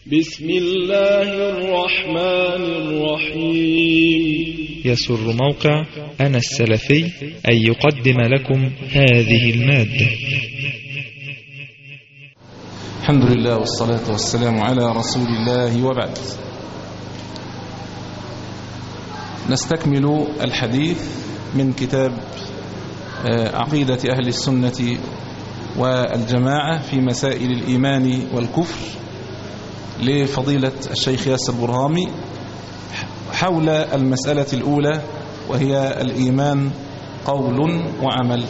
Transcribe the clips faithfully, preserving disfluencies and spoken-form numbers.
بسم الله الرحمن الرحيم. يسر موقع أنا السلفي أن يقدم لكم هذه المادة. الحمد لله والصلاة والسلام على رسول الله، وبعد. نستكمل الحديث من كتاب عقيدة أهل السنة والجماعة في مسائل الإيمان والكفر لفضيلة الشيخ ياسر برهامي حول المسألة الأولى، وهي الإيمان قول وعمل.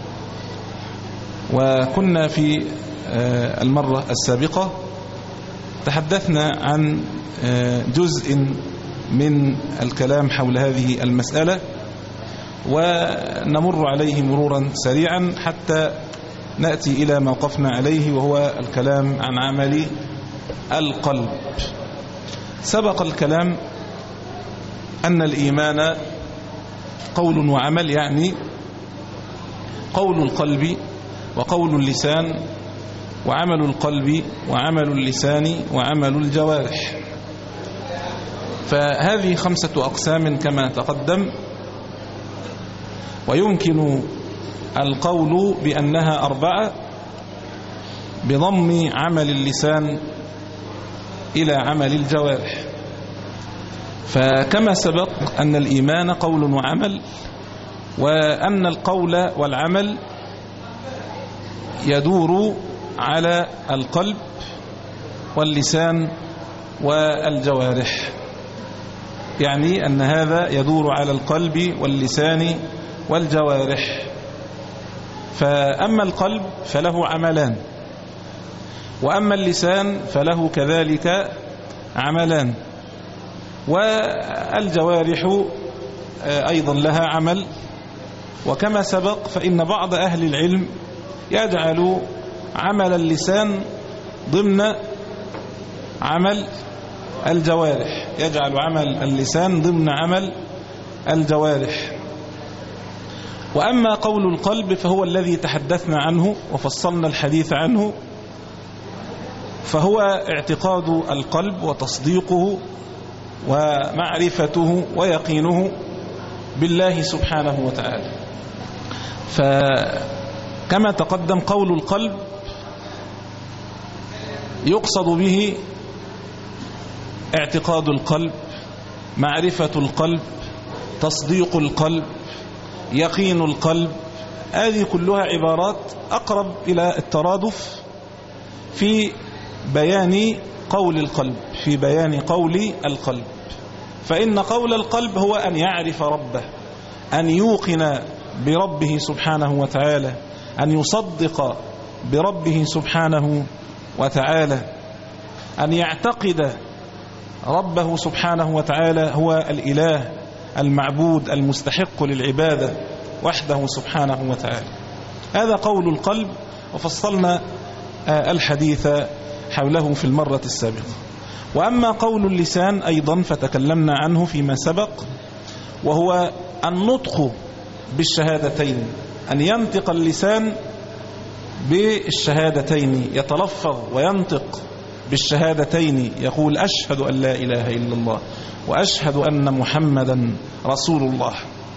وكنا في المرة السابقة تحدثنا عن جزء من الكلام حول هذه المسألة، ونمر عليه مرورا سريعا حتى نأتي إلى ما وقفنا عليه، وهو الكلام عن عمل القلب. سبق الكلام أن الإيمان قول وعمل، يعني قول القلب وقول اللسان، وعمل القلب وعمل اللسان وعمل الجوارح. فهذه خمسة أقسام كما تقدم، ويمكن القول بأنها أربعة بضم عمل اللسان إلى عمل الجوارح. فكما سبق أن الإيمان قول وعمل، وأن القول والعمل يدور على القلب واللسان والجوارح، يعني أن هذا يدور على القلب واللسان والجوارح. فأما القلب فله عملان، وأما اللسان فله كذلك عملان، والجوارح أيضا لها عمل. وكما سبق فإن بعض أهل العلم يجعل عمل اللسان ضمن عمل الجوارح، يجعل عمل اللسان ضمن عمل الجوارح. وأما قول القلب فهو الذي تحدثنا عنه وفصلنا الحديث عنه، فهو اعتقاد القلب وتصديقه ومعرفته ويقينه بالله سبحانه وتعالى. فكما تقدم قول القلب يقصد به اعتقاد القلب، معرفة القلب، تصديق القلب، يقين القلب. هذه كلها عبارات أقرب إلى الترادف في بيان قول القلب، في بيان قول القلب. فإن قول القلب هو أن يعرف ربه، أن يوقن بربه سبحانه وتعالى، أن يصدق بربه سبحانه وتعالى، أن يعتقد ربه سبحانه وتعالى هو الإله المعبود المستحق للعبادة وحده سبحانه وتعالى. هذا قول القلب، وفصلنا الحديث حوله في المرة السابقة. وأما قول اللسان أيضا فتكلمنا عنه فيما سبق، وهو النطق بالشهادتين، أن ينطق اللسان بالشهادتين، يتلفظ وينطق بالشهادتين، يقول أشهد أن لا إله إلا الله وأشهد أن محمدا رسول الله.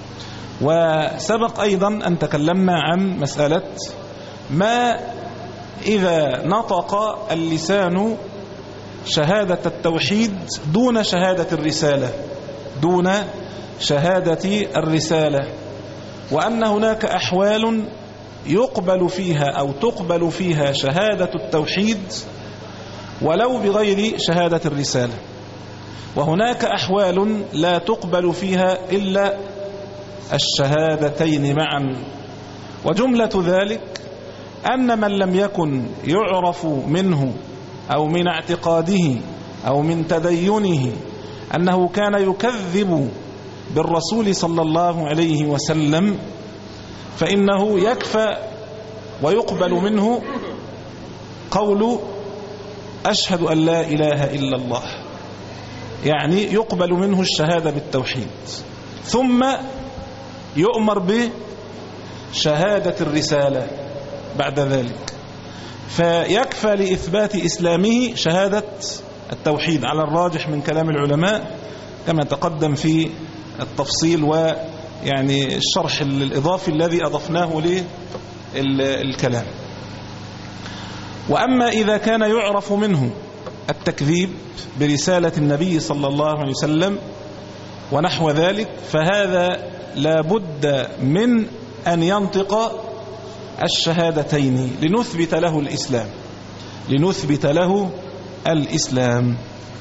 وسبق أيضا أن تكلمنا عن مسألة ما إذا نطق اللسان شهادة التوحيد دون شهادة الرسالة، دون شهادة الرسالة، وأن هناك أحوال يقبل فيها أو تقبل فيها شهادة التوحيد ولو بغير شهادة الرسالة، وهناك أحوال لا تقبل فيها إلا الشهادتين معا. وجملة ذلك أن من لم يكن يعرف منه أو من اعتقاده أو من تدينه أنه كان يكذب بالرسول صلى الله عليه وسلم، فإنه يكفى ويقبل منه قول أشهد أن لا إله إلا الله، يعني يقبل منه الشهادة بالتوحيد، ثم يؤمر بشهادة الرسالة بعد ذلك. فيكفى لإثبات إسلامه شهادة التوحيد على الراجح من كلام العلماء كما تقدم في التفصيل ويعني الشرح الإضافي الذي أضفناه للكلام. وأما إذا كان يعرف منه التكذيب برسالة النبي صلى الله عليه وسلم ونحو ذلك فهذا لا بد من أن ينطق الشهادتين لنثبت له الإسلام لنثبت له الإسلام.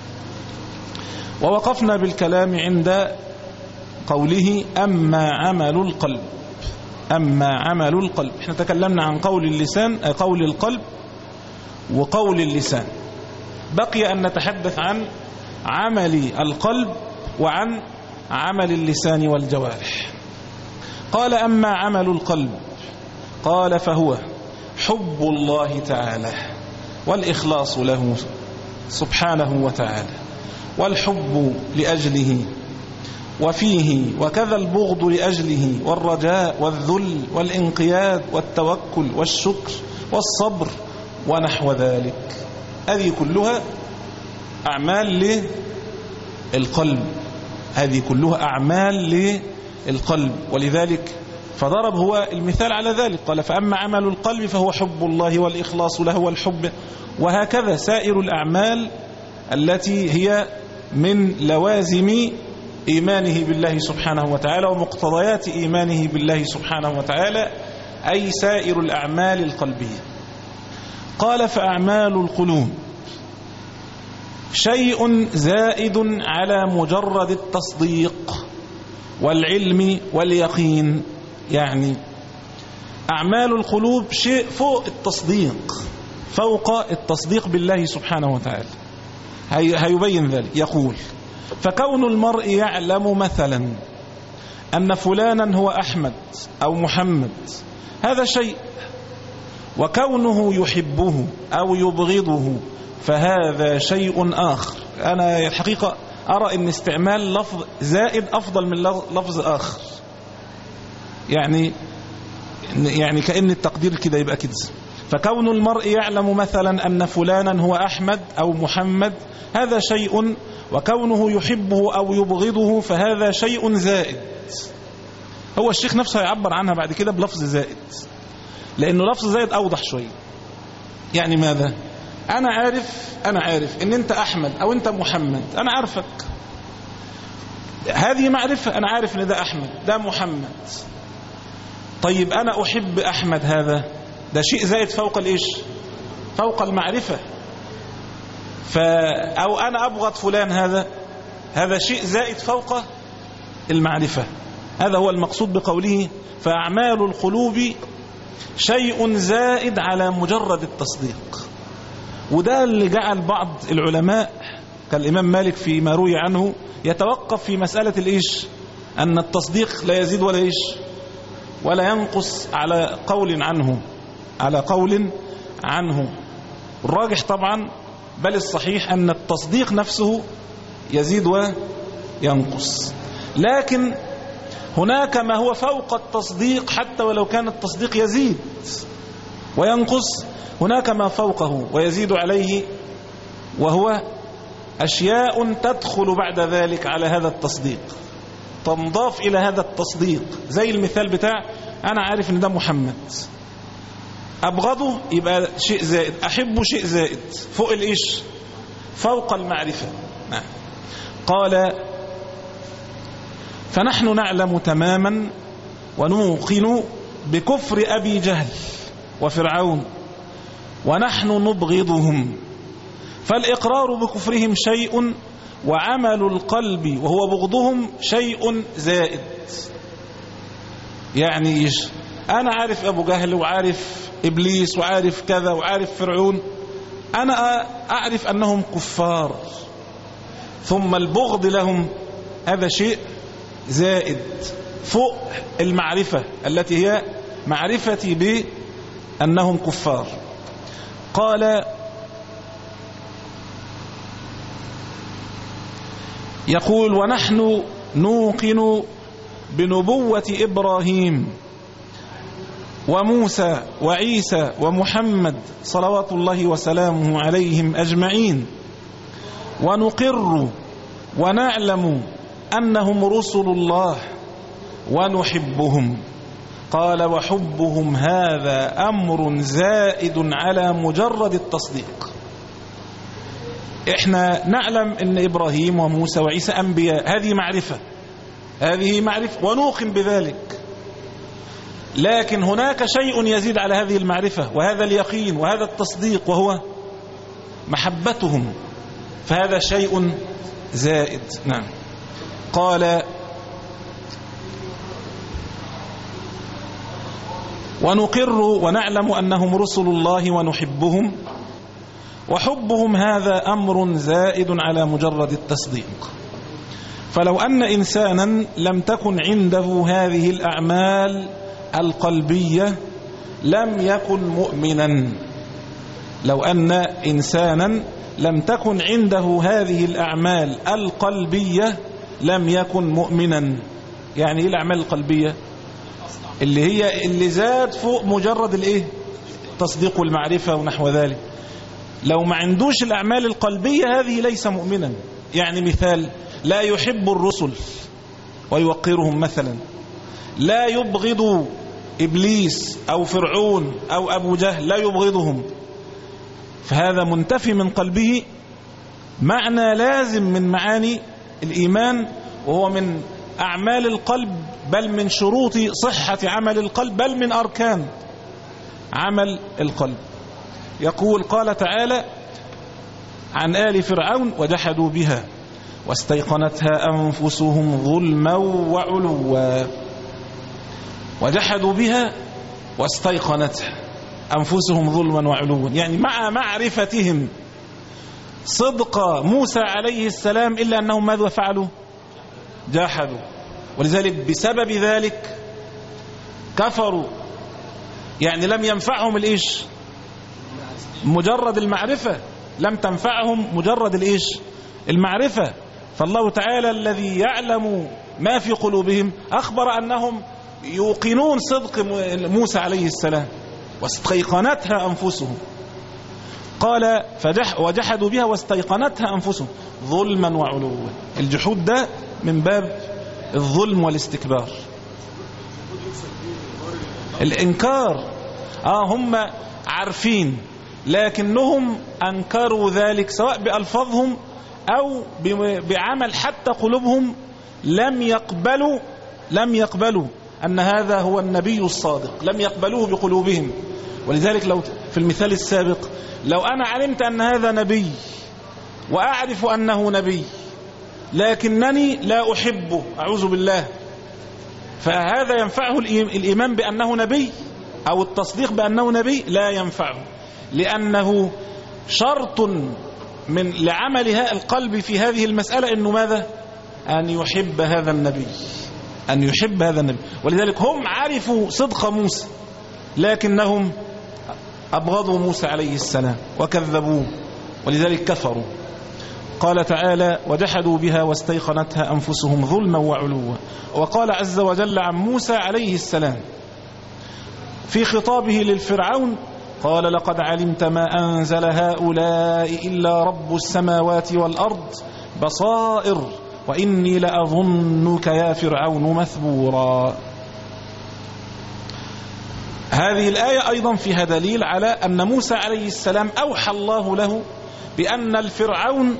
ووقفنا بالكلام عند قوله أما عمل القلب. أما عمل القلب، احنا تكلمنا عن قول اللسان قول القلب وقول اللسان، بقي أن نتحدث عن عمل القلب وعن عمل اللسان والجوارح. قال أما عمل القلب قال فهو حب الله تعالى والإخلاص له سبحانه وتعالى والحب لأجله وفيه، وكذا البغض لأجله، والرجاء والذل والانقياد والتوكل والشكر والصبر ونحو ذلك. هذه كلها أعمال للقلب هذه كلها أعمال للقلب ولذلك فضرب هو المثال على ذلك. قال فأما عمل القلب فهو حب الله والإخلاص له والحب، وهكذا سائر الأعمال التي هي من لوازم إيمانه بالله سبحانه وتعالى ومقتضيات إيمانه بالله سبحانه وتعالى، أي سائر الأعمال القلبية. قال فأعمال القلوب شيء زائد على مجرد التصديق والعلم واليقين. يعني أعمال القلوب شيء فوق التصديق، فوق التصديق بالله سبحانه وتعالى. هيبين ذلك. يقول فكون المرء يعلم مثلا أن فلانا هو أحمد أو محمد هذا شيء، وكونه يحبه أو يبغضه فهذا شيء آخر. أنا الحقيقة أرى أن استعمال لفظ زائد أفضل من لفظ آخر، يعني يعني كأن التقدير كده يبقى كده. فكون المرء يعلم مثلا أن فلانا هو أحمد أو محمد هذا شيء، وكونه يحبه أو يبغضه فهذا شيء زائد. هو الشيخ نفسه يعبر عنها بعد كده بلفظ زائد، لأنه لفظ زائد أوضح شوية. يعني ماذا؟ أنا عارف أنا عارف إن أنت أحمد أو أنت محمد، أنا عارفك، هذه معرفة، أنا عارف إن ده أحمد ده محمد. طيب أنا أحب أحمد، هذا ده شيء زائد فوق الإيش؟ فوق المعرفة. ف أو أنا أبغض فلان، هذا هذا شيء زائد فوق المعرفة. هذا هو المقصود بقوله فأعمال القلوب شيء زائد على مجرد التصديق. وده اللي جعل بعض العلماء كالإمام مالك فيما روي عنه يتوقف في مسألة الإيش؟ أن التصديق لا يزيد ولا إيش ولا ينقص على قول عنه على قول عنه الراجح طبعا، بل الصحيح أن التصديق نفسه يزيد وينقص. لكن هناك ما هو فوق التصديق، حتى ولو كان التصديق يزيد وينقص، هناك ما فوقه ويزيد عليه، وهو أشياء تدخل بعد ذلك على هذا التصديق، تنضاف إلى هذا التصديق. زي المثال بتاع أنا عارف إن ده محمد، أبغضه يبقى شيء زائد، أحبه شيء زائد فوق الإيش؟ فوق المعرفة. نعم. قال فنحن نعلم تماما ونوقن بكفر أبي جهل وفرعون ونحن نبغضهم، فالإقرار بكفرهم شيء وعمل القلب وهو بغضهم شيء زائد. يعني إيش؟ أنا عارف أبو جهل وعارف إبليس وعارف كذا وعارف فرعون، أنا أعرف أنهم كفار، ثم البغض لهم هذا شيء زائد فوق المعرفة التي هي معرفتي بأنهم كفار. قال يقول ونحن نوقن بنبوة إبراهيم وموسى وعيسى ومحمد صلوات الله وسلامه عليهم أجمعين، ونقر ونعلم أنهم رسل الله ونحبهم. قال وحبهم هذا أمر زائد على مجرد التصديق. احنا نعلم ان إبراهيم وموسى وعيسى أنبياء، هذه معرفة، هذه معرفة ونوقن بذلك، لكن هناك شيء يزيد على هذه المعرفة وهذا اليقين وهذا التصديق، وهو محبتهم، فهذا شيء زائد. نعم. قال ونقر ونعلم أنهم رسل الله ونحبهم، وحبهم هذا أمر زائد على مجرد التصديق. فلو أن إنسانا لم تكن عنده هذه الأعمال القلبية لم يكن مؤمنا. لو أن إنسانا لم تكن عنده هذه الأعمال القلبية لم يكن مؤمنا. يعني إيه الأعمال القلبية؟ اللي هي اللي زاد فوق مجرد الإيه؟ تصديق والمعرفة ونحو ذلك. لو ما عندوش الأعمال القلبية هذه ليس مؤمنا. يعني مثال: لا يحب الرسل ويوقرهم مثلا، لا يبغض إبليس أو فرعون أو أبو جهل، لا يبغضهم، فهذا منتفي من قلبه معنى لازم من معاني الإيمان، وهو من أعمال القلب، بل من شروط صحة عمل القلب، بل من أركان عمل القلب. يقول قال تعالى عن آل فرعون: وجحدوا بها واستيقنتها أنفسهم ظلما وعلوا. وجحدوا بها واستيقنتها أنفسهم ظلما وعلوا، يعني مع معرفتهم صدق موسى عليه السلام إلا أنهم ماذا فعلوا؟ جحدوا. ولذلك بسبب ذلك كفروا. يعني لم ينفعهم الإيش؟ مجرد المعرفة، لم تنفعهم مجرد الإيش؟ المعرفة. فالله تعالى الذي يعلم ما في قلوبهم أخبر أنهم يوقنون صدق موسى عليه السلام، واستيقنتها أنفسهم. قال فجح وجحدوا بها واستيقنتها أنفسهم ظلما وعلوا. الجحود ده من باب الظلم والاستكبار، الإنكار. آه هم عارفين لكنهم أنكروا ذلك، سواء بألفاظهم أو بعمل، حتى قلوبهم لم يقبلوا لم يقبلوا أن هذا هو النبي الصادق، لم يقبلوه بقلوبهم. ولذلك لو في المثال السابق لو أنا علمت أن هذا نبي وأعرف أنه نبي لكنني لا أحبه، أعوذ بالله، فهذا ينفعه الإيمان بأنه نبي أو التصديق بأنه نبي؟ لا ينفعه، لأنه شرط من لعملها القلب في هذه المسألة أنه ماذا؟ أن يحب هذا النبي، أن يحب هذا النبي. ولذلك هم عرفوا صدق موسى لكنهم أبغضوا موسى عليه السلام وكذبوه، ولذلك كفروا. قال تعالى وجحدوا بها واستيقنتها أنفسهم ظلما وعلوا. وقال عز وجل عن موسى عليه السلام في خطابه للفرعون: قال لقد علمت ما أنزل هؤلاء إلا رب السماوات والأرض بصائر وإني لأظنك يا فرعون مثبورا. هذه الآية أيضا فيها دليل على أن موسى عليه السلام أوحى الله له بأن الفرعون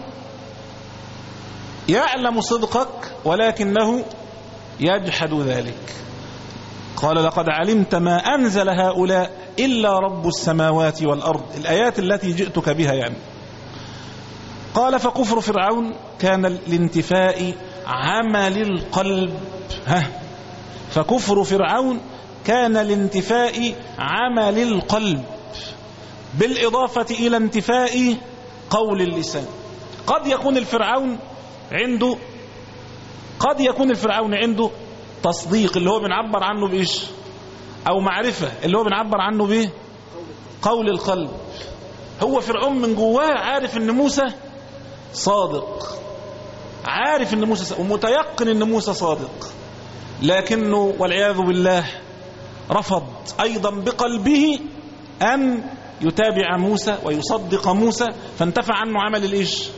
يعلم صدقك ولكنه يجحد ذلك. قال لقد علمت ما أنزل هؤلاء إلا رب السماوات والأرض، الآيات التي جئتك بها يعني. قال فكفر فرعون كان لانتفاء عمل القلب. ها فكفر فرعون كان لانتفاء عمل القلب بالإضافة إلى انتفاء قول اللسان. قد يكون الفرعون عنده قد يكون الفرعون عنده تصديق اللي هو بنعبر عنه بإيش؟ أو معرفة اللي هو بنعبر عنه به قول القلب. هو فرعون من جواه عارف ان موسى صادق، عارف ان موسى صادق ومتيقن ان موسى صادق، لكنه والعياذ بالله رفض أيضا بقلبه أن يتابع موسى ويصدق موسى، فانتفع عنه عمل الإيش؟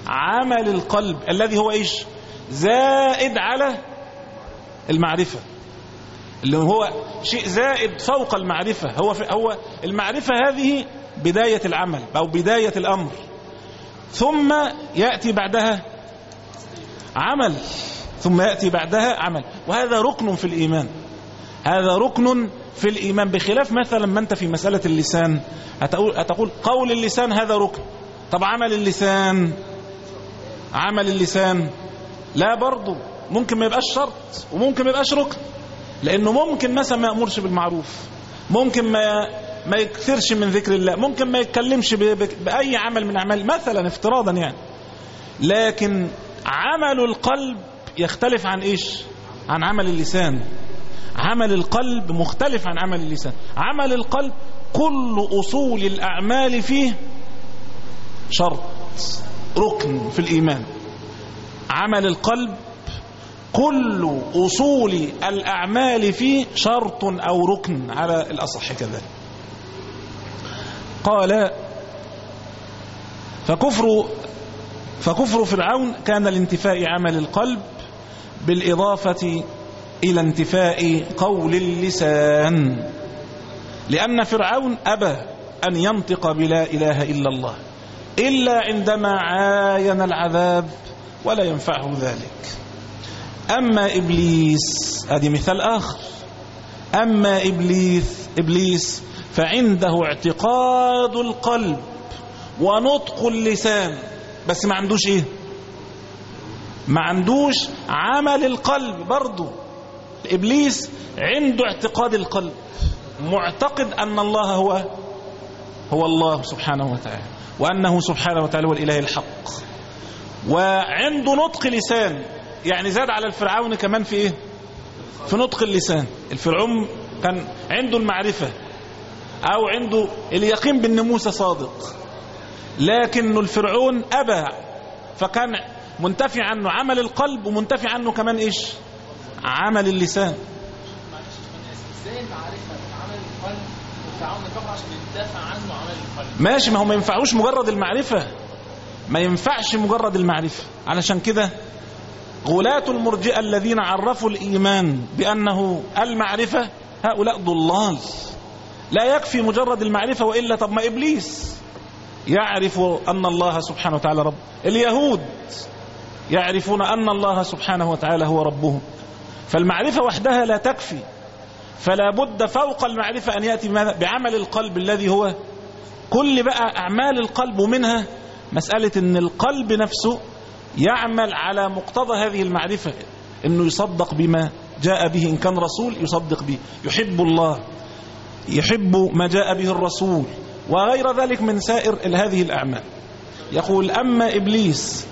عمل القلب الذي هو إيش؟ زائد على المعرفة، اللي هو شيء زائد فوق المعرفة. هو هو المعرفة هذه بداية العمل أو بداية الأمر، ثم يأتي بعدها عمل، ثم يأتي بعدها عمل، وهذا ركن في الإيمان، هذا ركن في الإيمان، بخلاف مثلا ما أنت في مسألة اللسان هتقول, هتقول قول اللسان هذا ركن. طب عمل اللسان، عمل اللسان لا، برضو ممكن ما يبقاش شرط وممكن ما يبقاش ركن، لأنه ممكن مثلا ما يأمرش بالمعروف، ممكن ما ما يكثرش من ذكر الله، ممكن ما يتكلمش بأي عمل من أعمال مثلا افتراضا يعني. لكن عمل القلب يختلف عن إيش؟ عن عمل اللسان. عمل القلب مختلف عن عمل اللسان. عمل القلب كل أصول الأعمال فيه شرط، ركن في الإيمان. عمل القلب كل أصول الأعمال فيه شرط أو ركن على الأصح كذلك. قال فكفر فكفر فرعون كان لانتفاء عمل القلب بالإضافة إلى انتفاء قول اللسان، لأن فرعون أبى أن ينطق بلا إله إلا الله إلا عندما عاين العذاب ولا ينفعه ذلك. أما إبليس، هذا مثال آخر، أما إبليس إبليس فعنده اعتقاد القلب ونطق اللسان، بس ما عندوش إيه؟ ما عندوش عمل القلب. برضو إبليس عنده اعتقاد القلب، معتقد أن الله هو هو الله سبحانه وتعالى، وأنه سبحانه وتعالى هو الإله الحق، وعنده نطق لسان. يعني زاد على الفرعون كمان في إيه؟ في نطق اللسان. الفرعون كان عنده المعرفة أو عنده اليقين بأن موسى صادق، لكن الفرعون أبى، فكان منتفي عنه عمل القلب ومنتفي عنه كمان إيش؟ عمل اللسان. ازاي المعرفة من عمل القلب والفرعون نفعه عشان يدافع عنه عمل القلب؟ ماشي، ما هو ما ينفعوش مجرد المعرفة، ما ينفعش مجرد المعرفة. علشان كده غلاة المرجئة الذين عرفوا الإيمان بأنه المعرفة هؤلاء ضلال. لا يكفي مجرد المعرفة، وإلا طب ما إبليس يعرف أن الله سبحانه وتعالى رب، اليهود يعرفون أن الله سبحانه وتعالى هو ربهم، فالمعرفة وحدها لا تكفي، فلا بد فوق المعرفة أن يأتي بعمل القلب الذي هو كل بقى أعمال القلب، ومنها مسألة أن القلب نفسه يعمل على مقتضى هذه المعرفة، أنه يصدق بما جاء به، إن كان رسول يصدق به، يحب الله، يحب ما جاء به الرسول، وغير ذلك من سائر هذه الأعمال. يقول أما إبليس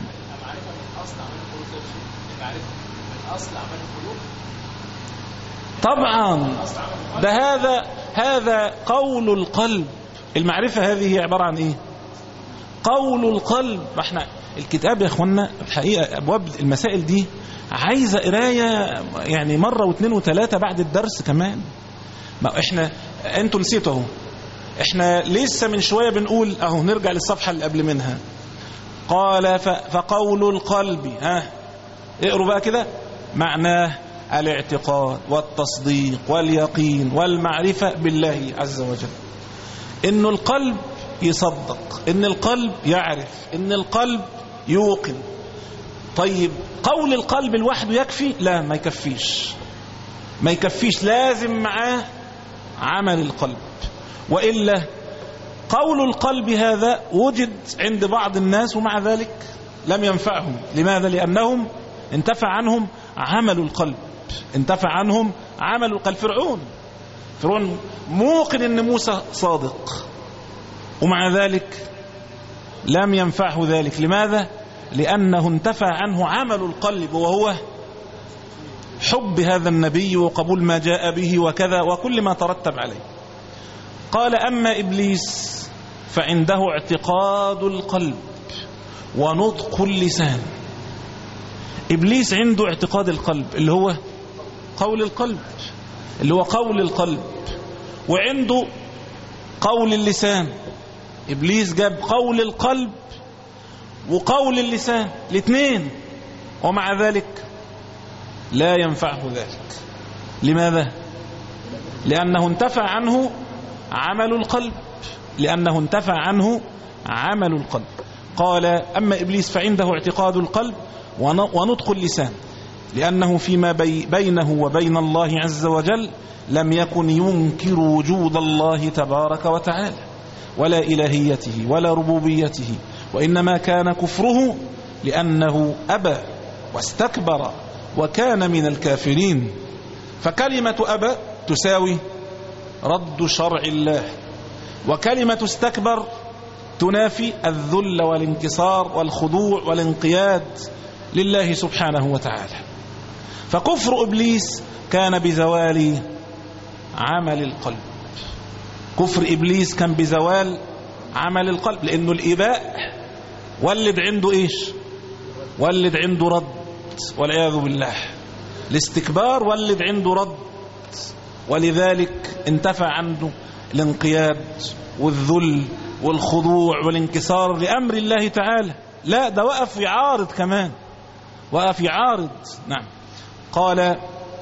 طبعا ده هذا هذا قول القلب. المعرفة هذه هي عبارة عن إيه؟ قول القلب. احنا الكتاب يا اخوانا الحقيقة أبواب المسائل دي عايزة قراية يعني مرة واثنين وثلاثة بعد الدرس كمان. ما احنا انتوا نسيتوا اهو، احنا لسه من شوية بنقول اهو، نرجع للصفحة اللي قبل منها. قال فقول القلب، ها اقروا بقى كده، معناه الاعتقاد والتصديق واليقين والمعرفة بالله عز وجل. إن القلب يصدق، إن القلب يعرف، إن القلب يوقن. طيب قول القلب لوحده يكفي؟ لا، ما يكفيش، ما يكفيش، لازم معاه عمل القلب، وإلا قول القلب هذا وجد عند بعض الناس ومع ذلك لم ينفعهم. لماذا؟ لأنهم انتفع عنهم عمل القلب، انتفع عنهم عمل القلب. فرعون فرعون موقن ان موسى صادق، ومع ذلك لم ينفعه ذلك. لماذا؟ لأنه انتفع عنه عمل القلب، وهو حب هذا النبي وقبول ما جاء به وكذا وكل ما ترتب عليه. قال أما إبليس فعنده اعتقاد القلب ونطق اللسان. إبليس عنده اعتقاد القلب اللي هو قول القلب، اللي هو قول القلب، وعنده قول اللسان. إبليس جاب قول القلب وقول اللسان الاثنين، ومع ذلك لا ينفعه ذلك. لماذا؟ لأنه انتفع عنه عمل القلب، لأنه انتفع عنه عمل القلب. قال أما إبليس فعنده اعتقاد القلب ونطق اللسان، لأنه فيما بي بينه وبين الله عز وجل لم يكن ينكر وجود الله تبارك وتعالى ولا إلهيته ولا ربوبيته، وإنما كان كفره لأنه أبى واستكبر وكان من الكافرين. فكلمة أبى تساوي رد شرع الله، وكلمة استكبر تنافي الذل والانكسار والخضوع والانقياد لله سبحانه وتعالى. فكفر إبليس كان بزوال عمل القلب، كفر إبليس كان بزوال عمل القلب، لأنه الإباء ولد عنده إيش؟ ولد عنده رد والعياذ بالله. الاستكبار ولد عنده رد، ولذلك انتفع عنده الانقياد والذل والخضوع والانكسار لأمر الله تعالى. لا، ده وقف يعارض كمان، وقف يعارض. نعم. قال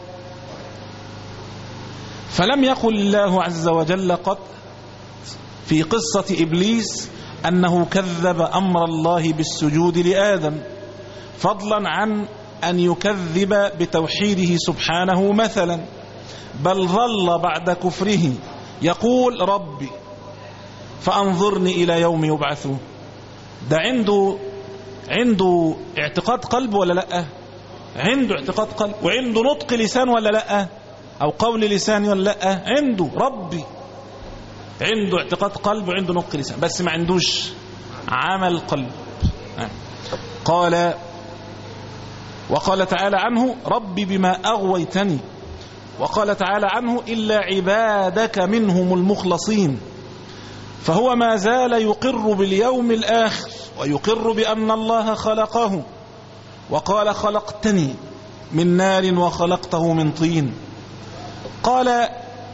فلم يقل الله عز وجل قط في قصة إبليس أنه كذب أمر الله بالسجود لآدم، فضلا عن أن يكذب بتوحيده سبحانه مثلا، بل ظل بعد كفره يقول ربي فأنظرني إلى يوم يبعثون. ده عنده عنده اعتقاد قلب ولا لأ؟ عنده اعتقاد قلب، وعنده نطق لسان ولا لأ؟ أو قول لسان ولا لأ؟ عنده ربي، عنده اعتقاد قلب وعنده نطق لسان، بس ما عندوش عمل قلب. قال وقال تعالى عنه ربي بما أغويتني، وقال تعالى عنه إلا عبادك منهم المخلصين. فهو ما زال يقر باليوم الآخر ويقر بأن الله خلقه، وقال خلقتني من نار وخلقته من طين. قال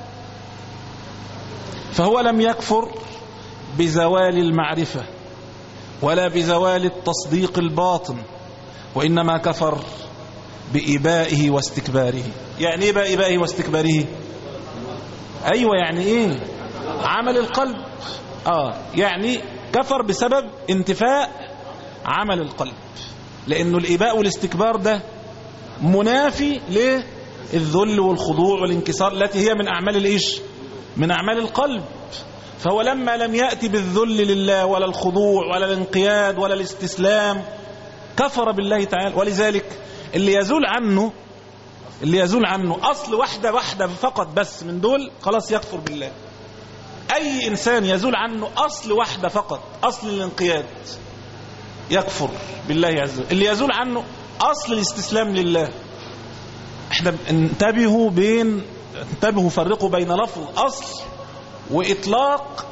فهو لم يكفر بزوال المعرفة ولا بزوال التصديق الباطن، وإنما كفر بإبائه واستكباره. يعني إيه بقى إبائه واستكباره؟ أيوة، يعني إيه؟ عمل القلب. آه يعني كفر بسبب انتفاء عمل القلب، لأنه الإباء والاستكبار ده منافي للذل والخضوع والانكسار التي هي من أعمال الإيش؟ من أعمال القلب. فهو لما لم يأتي بالذل لله ولا الخضوع ولا الانقياد ولا الاستسلام كفر بالله تعالى. ولذلك اللي يزول عنه اللي يزول عنه أصل واحدة واحدة فقط بس من دول خلاص يكفر بالله. أي إنسان يزول عنه أصل واحدة فقط، أصل الانقياد، يكفر بالله عز وجل. اللي يزول عنه أصل الاستسلام لله. احنا انتبهوا بين انتبهوا فرقوا بين لفظ أصل وإطلاق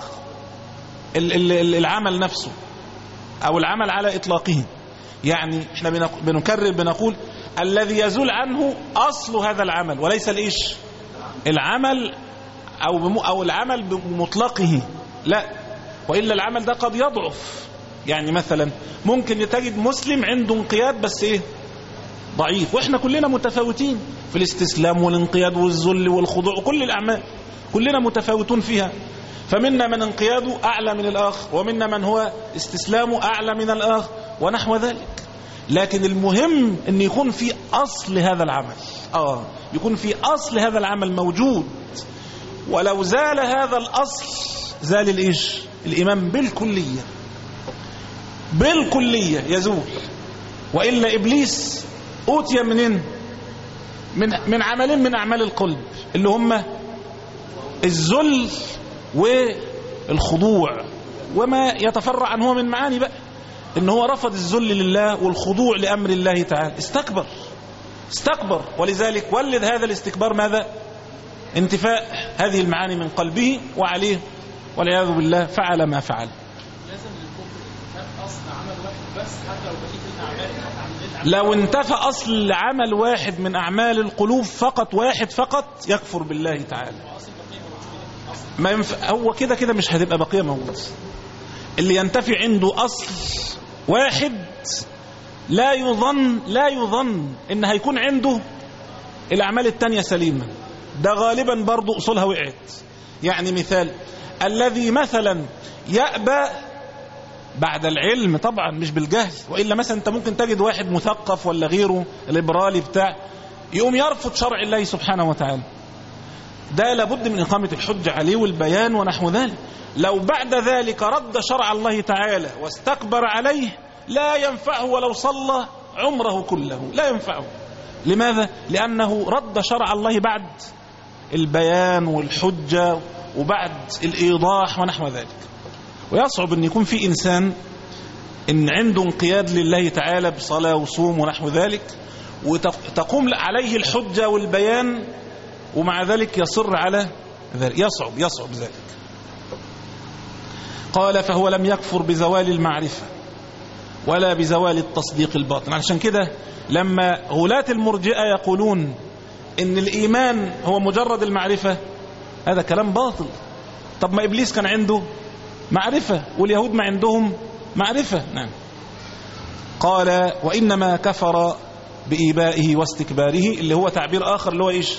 العمل نفسه أو العمل على إطلاقه. يعني احنا بنكرر بنقول الذي يزول عنه أصل هذا العمل وليس الإيش؟ العمل أو أو العمل بمطلقه، لا، وإلا العمل ده قد يضعف. يعني مثلا ممكن تجد مسلم عنده انقياد بس إيه؟ ضعيف، وإحنا كلنا متفاوتين في الاستسلام والانقياد والذل والخضوع وكل الأعمال، كلنا متفاوتون فيها. فمنا من انقياده أعلى من الآخر، ومنا من هو استسلامه أعلى من الآخر، ونحو ذلك. لكن المهم أن يكون في أصل هذا العمل، آه يكون في أصل هذا العمل موجود. ولو زال هذا الأصل زال الإيش؟ الإيمان بالكلية، بالكلية يزول. وإلا إبليس أوتي منين؟ من من عملين من أعمال القلب اللي هم الذل والخضوع، وما يتفرع عنه من معاني بقى، إن هو رفض الذل لله والخضوع لأمر الله تعالى، استكبر استكبر ولذلك ولد هذا الاستكبار ماذا؟ انتفاء هذه المعاني من قلبه، وعليه والعياذ بالله فعل ما فعل. لازم الكفر أصل عمل واحد بس، حتى لو بقيت الأعمال لو انتفى أصل عمل واحد من أعمال القلوب فقط، واحد فقط، يكفر بالله تعالى. ما ينف... هو كده كده مش هتبقى بقية موجود. اللي ينتفي عنده أصل واحد لا يظن لا يظن ان هيكون عنده الاعمال التانية سليمة، ده غالبا برضو اصولها وقعت. يعني مثال الذي مثلا يأبى بعد العلم، طبعا مش بالجهل، وإلا مثلا انت ممكن تجد واحد مثقف ولا غيره ليبرالي بتاع يقوم يرفض شرع الله سبحانه وتعالى، ده لابد من إقامة الحجة عليه والبيان ونحو ذلك. لو بعد ذلك رد شرع الله تعالى واستكبر عليه لا ينفعه ولو صلى عمره كله، لا ينفعه. لماذا؟ لأنه رد شرع الله بعد البيان والحجة وبعد الإيضاح ونحو ذلك. ويصعب أن يكون في إنسان إن عنده انقياد لله تعالى بصلاة وصوم ونحو ذلك وتقوم عليه الحجة والبيان ومع ذلك يصر على ذلك، يصعب يصعب ذلك. قال فهو لم يكفر بزوال المعرفة ولا بزوال التصديق الباطن. عشان كده لما غلاة المرجئة يقولون إن الإيمان هو مجرد المعرفة، هذا كلام باطل. طب ما إبليس كان عنده معرفة واليهود ما عندهم معرفة. نعم. قال وإنما كفر بإيبائه واستكباره، اللي هو تعبير آخر اللي هو إيش؟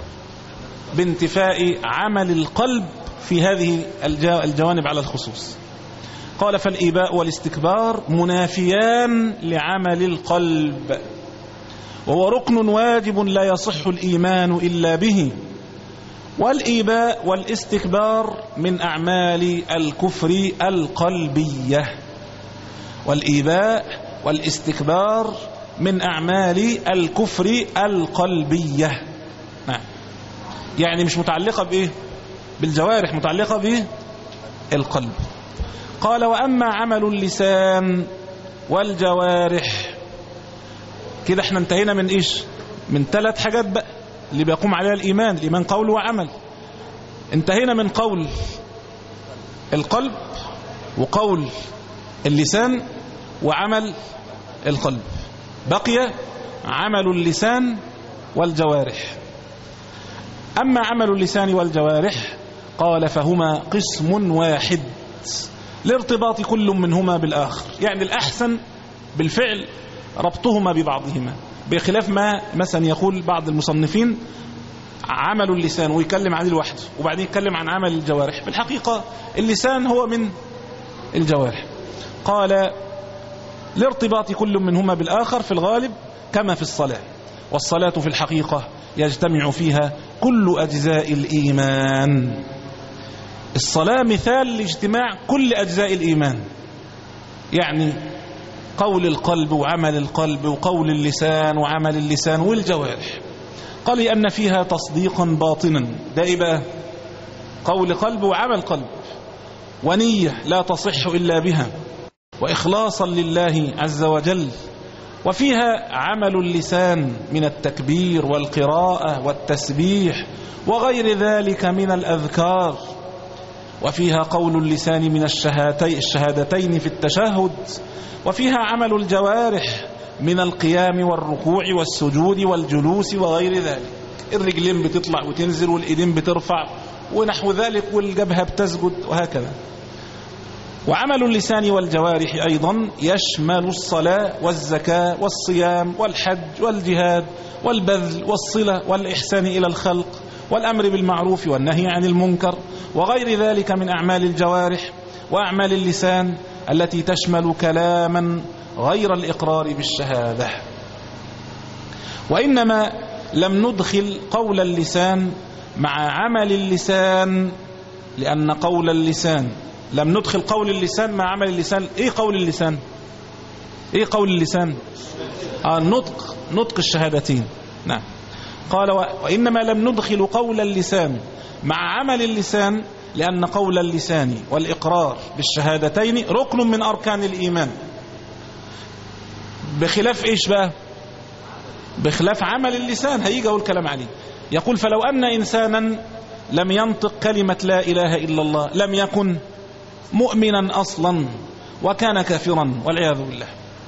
بانتفاء عمل القلب في هذه الجوانب على الخصوص. قال فالإيباء والاستكبار منافيان لعمل القلب، وهو ركن واجب لا يصح الإيمان إلا به. والإيباء والاستكبار من أعمال الكفر القلبية، والإيباء والاستكبار من أعمال الكفر القلبية. نعم. يعني مش متعلقة بإيه؟ بالجوارح، متعلقة بإيه؟ القلب. قال وأما عمل اللسان والجوارح، كده احنا انتهينا من إيش؟ من ثلاث حاجات بقى اللي بيقوم عليها الإيمان. الإيمان قول وعمل. انتهينا من قول القلب وقول اللسان وعمل القلب، بقي عمل اللسان والجوارح. أما عمل اللسان والجوارح قال فهما قسم واحد لارتباط كل منهما بالآخر، يعني الأحسن بالفعل ربطهما ببعضهما، بخلاف ما مثلا يقول بعض المصنفين عمل اللسان ويكلم عن الوحده وبعدين يتكلم عن عمل الجوارح. في الحقيقة اللسان هو من الجوارح. قال لارتباط كل منهما بالآخر في الغالب كما في الصلاة، والصلاة في الحقيقة يجتمع فيها كل أجزاء الإيمان. الصلاة مثال لاجتماع كل أجزاء الإيمان، يعني قول القلب وعمل القلب وقول اللسان وعمل اللسان والجوارح. قال لأن فيها تصديقا باطنا، ده إيه بقى؟ قول قلب وعمل قلب، ونية لا تصح إلا بها، وإخلاصا لله عز وجل. وفيها عمل اللسان من التكبير والقراءة والتسبيح وغير ذلك من الأذكار. وفيها قول اللسان من الشهادتين في التشهد. وفيها عمل الجوارح من القيام والركوع والسجود والجلوس وغير ذلك، الرجلين بتطلع وتنزل والإيدين بترفع ونحو ذلك والجبهة بتسجد وهكذا. وعمل اللسان والجوارح أيضا يشمل الصلاة والزكاة والصيام والحج والجهاد والبذل والصلة والإحسان إلى الخلق والأمر بالمعروف والنهي عن المنكر وغير ذلك من أعمال الجوارح وأعمال اللسان التي تشمل كلاما غير الإقرار بالشهادة. وإنما لم ندخل قول اللسان مع عمل اللسان، لأن قول اللسان لم ندخل قول اللسان مع عمل اللسان. إيه قول اللسان؟ إيه قول اللسان؟ آه النطق، نطق الشهادتين. نعم. قال وإنما لم ندخل قول اللسان مع عمل اللسان، لأن قول اللسان والإقرار بالشهادتين ركن من أركان الإيمان، بخلاف إيش بقى؟ بخلاف عمل اللسان، هيجي أقول كلام عليه. يقول فلو أن إنسانا لم ينطق كلمة لا إله إلا الله لم يكن مؤمنا أصلا وكان كافرا والعياذ بالله،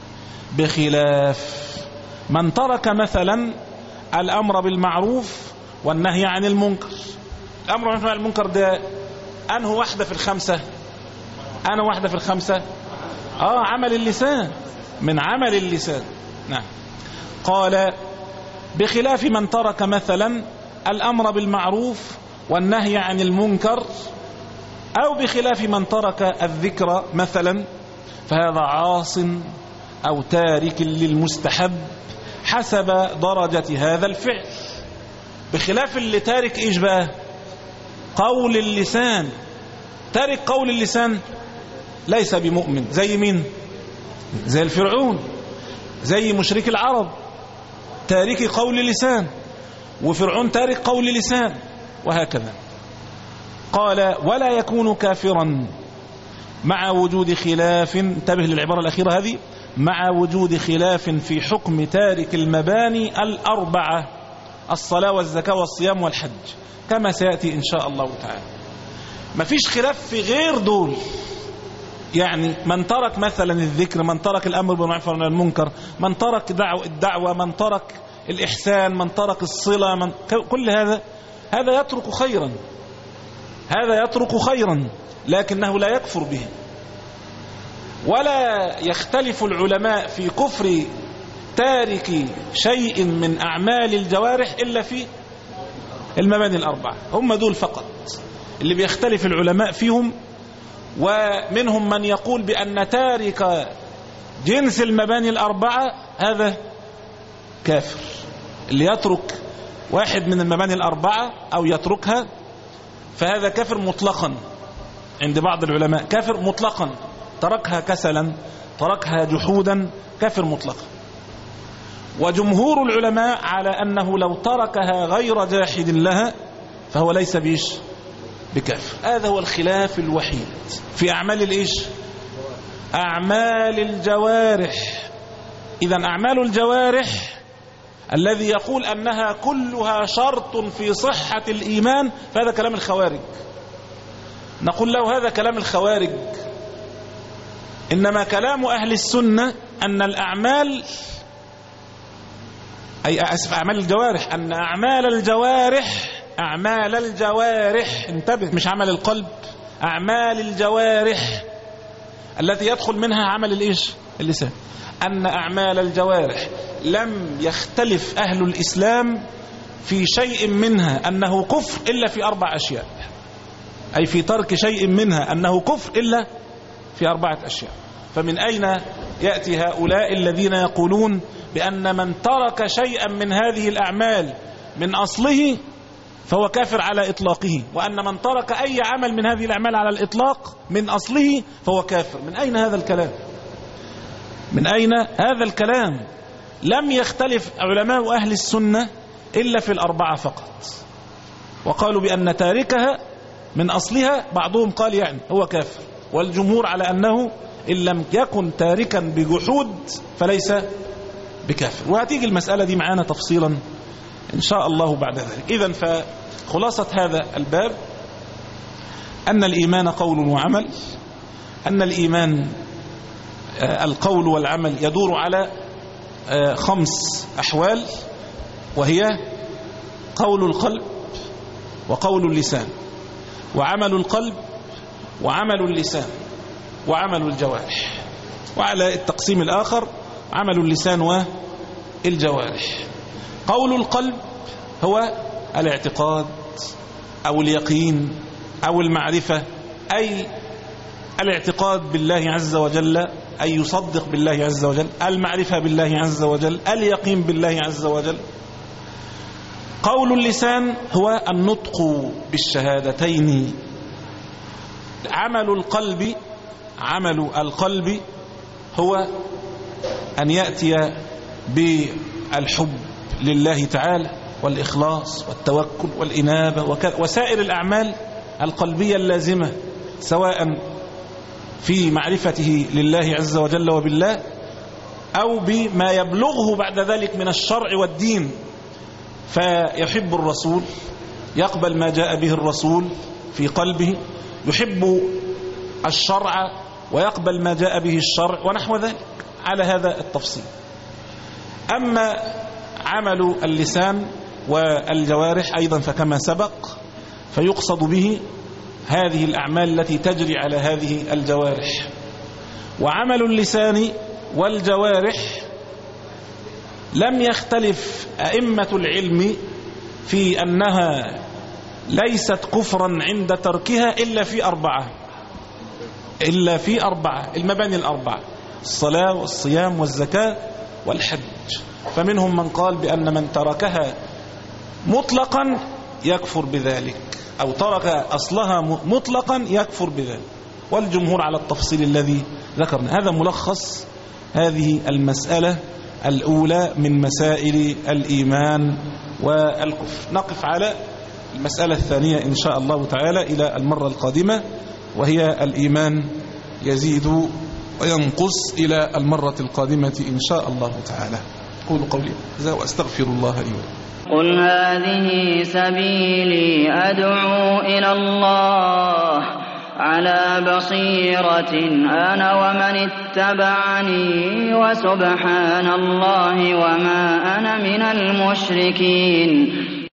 بخلاف من ترك مثلا الأمر بالمعروف والنهي عن المنكر. الأمر بالمعروف والنهي عن المنكر ده أنه واحدة في الخمسة، أنا واحدة في الخمسة آه عمل اللسان، من عمل اللسان. نعم. قال بخلاف من ترك مثلا الأمر بالمعروف والنهي عن المنكر، أو بخلاف من ترك الذكر مثلا، فهذا عاص أو تارك للمستحب حسب درجة هذا الفعل. بخلاف اللي تارك إيش بقى؟ قول اللسان. تارك قول اللسان ليس بمؤمن. زي مين؟ زي الفرعون، زي مشرك العرب، تارك قول اللسان، وفرعون تارك قول اللسان، وهكذا. قال ولا يكون كافرا مع وجود خلاف، انتبه للعبارة الأخيرة هذه، مع وجود خلاف في حكم تارك المباني الأربعة: الصلاة والزكاة والصيام والحج، كما سيأتي إن شاء الله تعالى. ما فيش خلاف في غير دول، يعني من ترك مثلا الذكر، من ترك الأمر بالمعروف والنهي عن المنكر، من ترك دعوة الدعوة، من ترك الإحسان، من ترك الصلة، من كل هذا هذا يترك خيرا، هذا يترك خيرا، لكنه لا يكفر به. ولا يختلف العلماء في كفر تارك شيء من أعمال الجوارح إلا في المباني الأربعة. هم دول فقط اللي بيختلف العلماء فيهم. ومنهم من يقول بأن تارك جنس المباني الأربعة هذا كافر. اللي يترك واحد من المباني الأربعة أو يتركها فهذا كافر مطلقا عند بعض العلماء، كافر مطلقا، تركها كسلا، تركها جحودا، كافر مطلقا. وجمهور العلماء على أنه لو تركها غير جاحد لها فهو ليس بيش بكافر. هذا هو الخلاف الوحيد في أعمال الإيش؟ أعمال الجوارح. إذن أعمال الجوارح الذي يقول أنها كلها شرط في صحة الإيمان فهذا كلام الخوارج. نقول له هذا كلام الخوارج، إنما كلام أهل السنة أن الأعمال، أي أسف أعمال الجوارح، أن أعمال الجوارح أعمال الجوارح انتبه، مش عمل القلب، أعمال الجوارح التي يدخل منها عمل الإيش؟ اللسان. أن أعمال الجوارح لم يختلف أهل الإسلام في شيء منها أنه كفر إلا في أربع أشياء، أي في ترك شيء منها أنه كفر إلا في أربعة أشياء. فمن أين يأتي هؤلاء الذين يقولون بأن من ترك شيئا من هذه الأعمال من أصله فهو كافر على إطلاقه، وأن من ترك أي عمل من هذه الأعمال على الإطلاق من أصله فهو كافر؟ من أين هذا الكلام؟ من أين هذا الكلام؟ لم يختلف علماء أهل السنة إلا في الأربعة فقط، وقالوا بأن تاركها من أصلها بعضهم قال يعني هو كافر، والجمهور على أنه إن لم يكن تاركا بجحود فليس بكافر. وهتيجي المسألة دي معانا تفصيلا إن شاء الله بعد ذلك. إذن فخلاصة هذا الباب أن الإيمان قول وعمل، أن الإيمان القول والعمل يدور على خمس أحوال، وهي قول القلب وقول اللسان وعمل القلب وعمل اللسان وعمل الجوارح. وعلى التقسيم الآخر عمل اللسان والجوارح. قول القلب هو الاعتقاد أو اليقين أو المعرفة، أي الاعتقاد بالله عز وجل، أي يصدق بالله عز وجل، المعرفة بالله عز وجل، اليقين بالله عز وجل. قول اللسان هو النطق بالشهادتين. عمل القلب عمل القلب هو أن يأتي بالحب لله تعالى والإخلاص والتوكل والإنابة وسائر الأعمال القلبية اللازمة، سواء في معرفته لله عز وجل وبالله أو بما يبلغه بعد ذلك من الشرع والدين، فيحب الرسول، يقبل ما جاء به الرسول في قلبه، يحب الشرع ويقبل ما جاء به الشرع ونحو ذلك على هذا التفصيل. أما عمل اللسان والجوارح أيضا فكما سبق، فيقصد به هذه الأعمال التي تجري على هذه الجوارح. وعمل اللسان والجوارح لم يختلف أئمة العلم في أنها ليست كفرا عند تركها إلا في أربعة إلا في أربعة المباني الأربعة: الصلاة والصيام والزكاة والحج. فمنهم من قال بأن من تركها مطلقا يكفر بذلك، أو ترك أصلها مطلقا يكفر بذلك، والجمهور على التفصيل الذي ذكرنا. هذا ملخص هذه المسألة الأولى من مسائل الإيمان والكفر. نقف على المسألة الثانية إن شاء الله تعالى إلى المرة القادمة، وهي الإيمان يزيد وينقص إلى المرة القادمة إن شاء الله تعالى. قول قولي هذا وأستغفر الله لي ولكم. قل هذه سبيلي أدعو إلى الله على بصيرة أنا ومن اتبعني وسبحان الله وما أنا من المشركين.